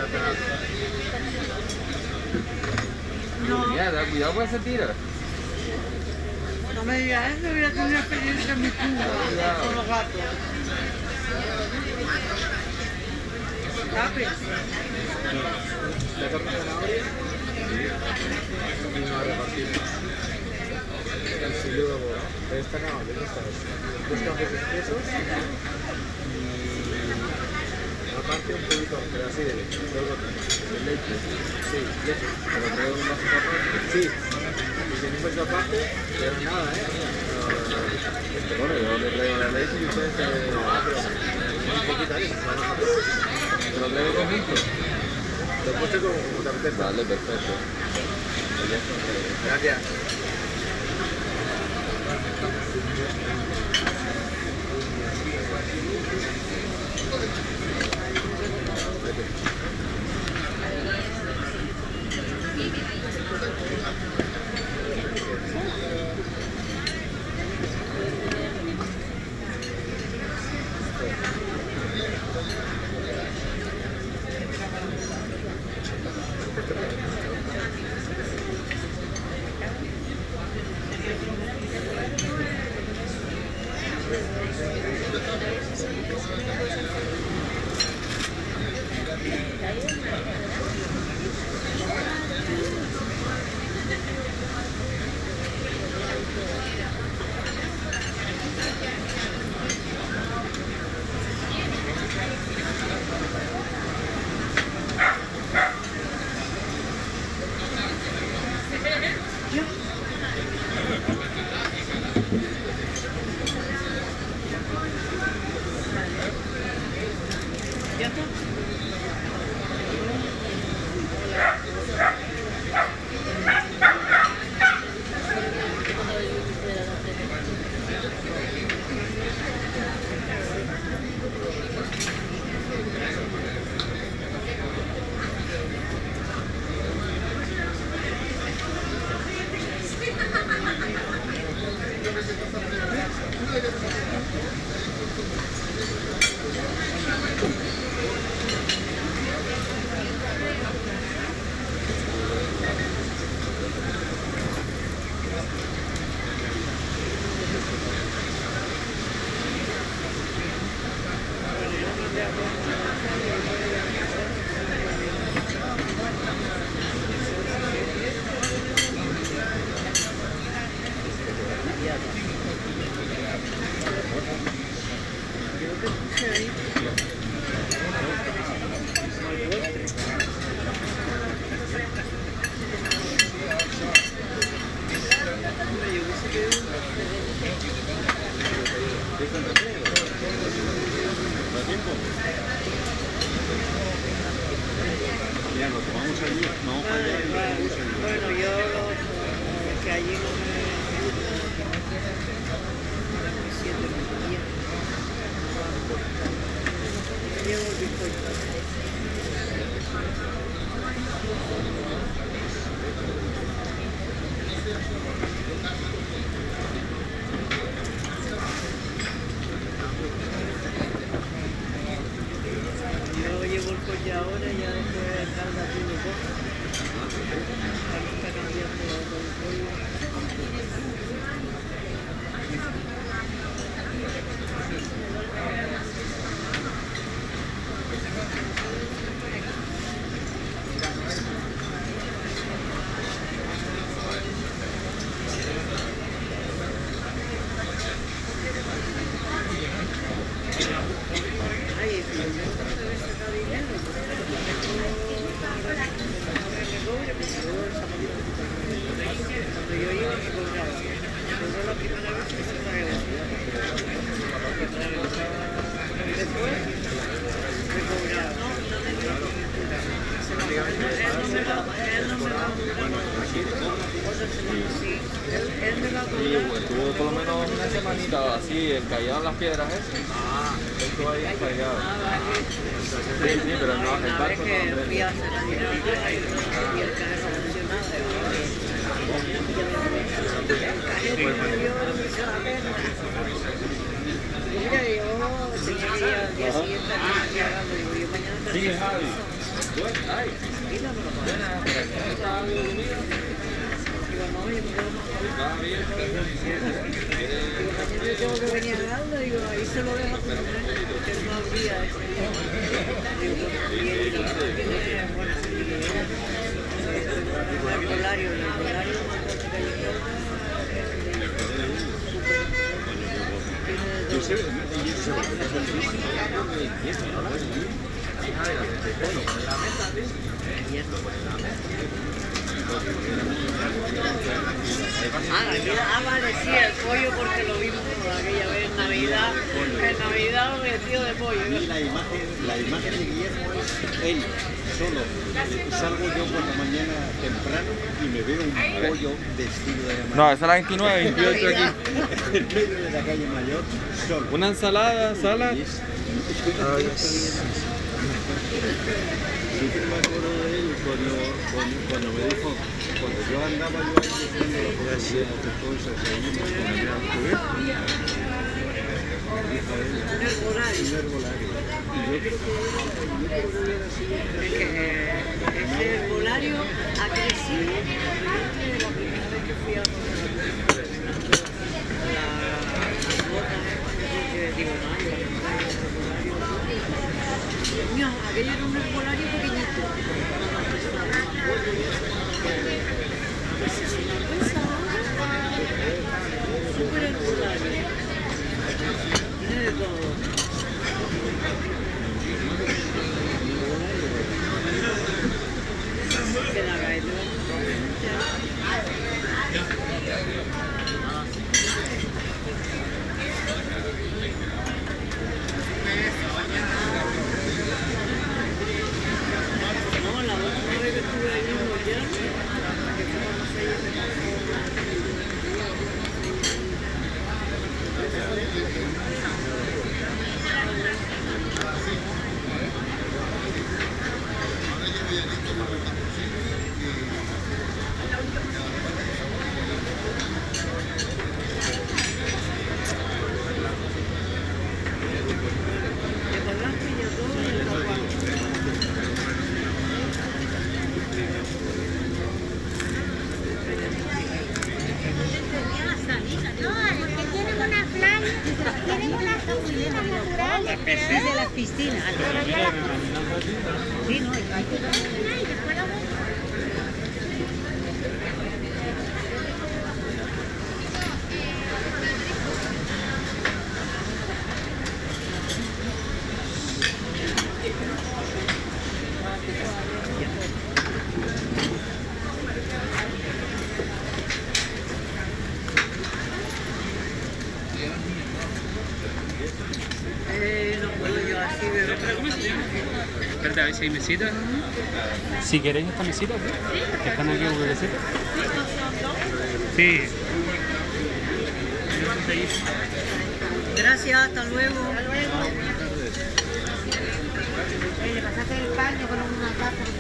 No. Mierda, cuidado con ese tiro. No me digas eso, voy a tener una experiencia en mi tumba con los gatos. Rápido. ¿La torta de zanahoria? Y no repartimos. El filudo de esta no, de esta es. 2 cafés expresos y aparte un poquito, pero así de leche. ¿De leche? Sí, leche. ¿Pero traigo un vaso aparte? Sí. Y si no fuese aparte, pero nada, Bueno, yo le traigo la leche y ustedes se... un poquito ahí. ¿Te lo traigo con micro? Lo he puesto como te apetece. Vale, perfecto. Gracias. ¿Ya está? Mira, nos tomamos allí, no, Bueno, yo que allí no me siento muy bien. Llevo el bizcocho. Yo llevo el coche ahora y ya después tarda uno poco. Está cambiando el pollo. Ay, pero yo no sé sacar dinero. Cuando yo iba me cobraba. Pero la primera vez que se después me cobraba. Él me va a Sí, cobrar. pues estuvo por lo menos una semanita así, encallado en las piedras esas. Estuvo ahí encallado. Sí, sí, pero no, el Una vez barco que no, fui a hacer la dinero y el cajero funcionaba. El cajero murió de la pena. Mira, yo tenía que ir al día siguiente a pagando. Digo, yo mañana Sí, Javi. Ay, Quítamelo para buena, por aquí está algo de comida. digo, no, yo me quedo más Va bien, yo tengo que venir a darle, digo, ahí se lo dejo a tu mujer, que no habría ese día. Digo, porque tiene, bueno, sí, el herbolario, más fuerte que hay en Córdoba, Yo sé, y eso vale, sí, el pollo porque lo vimos aquella vez en Navidad vestido de pollo. y la imagen de Guillermo es él solo. Salgo yo por la mañana temprano y me veo un pollo vestido de no, esa es la 29, 28 aquí. en medio de la calle Mayor, solo. Una ensalada, sala. Siempre me acuerdo de él cuando me dijo, cuando yo andaba yo ahí buscando la poesía, otras cosas, ahí me ponía a escribir. Un herbolario. Un herbolario. Y yo creo que era así. Ese herbolario ha crecido desde la primera vez que fui a las botas, digo, no, yo el herbolario. Mío, aquello era un herbolario pequeñito. Súper herbolario. Tiene de todo. Que la galleta. No, la última vez que estuve ahí en Mollán, que fuimos ahí de Palanca y a todo el Papá. No, porque tienen una playa, tienen unas piscinas naturales. De las piscinas. Sí, no, hay que Ay, después lo ven. No puedo yo así beber. Espérate a ver si hay mesitas. Si queréis esta mesita, ¿sí? Que están aquí en receta. Sí. Gracias, hasta luego. Le pasaste el paño con una tapa.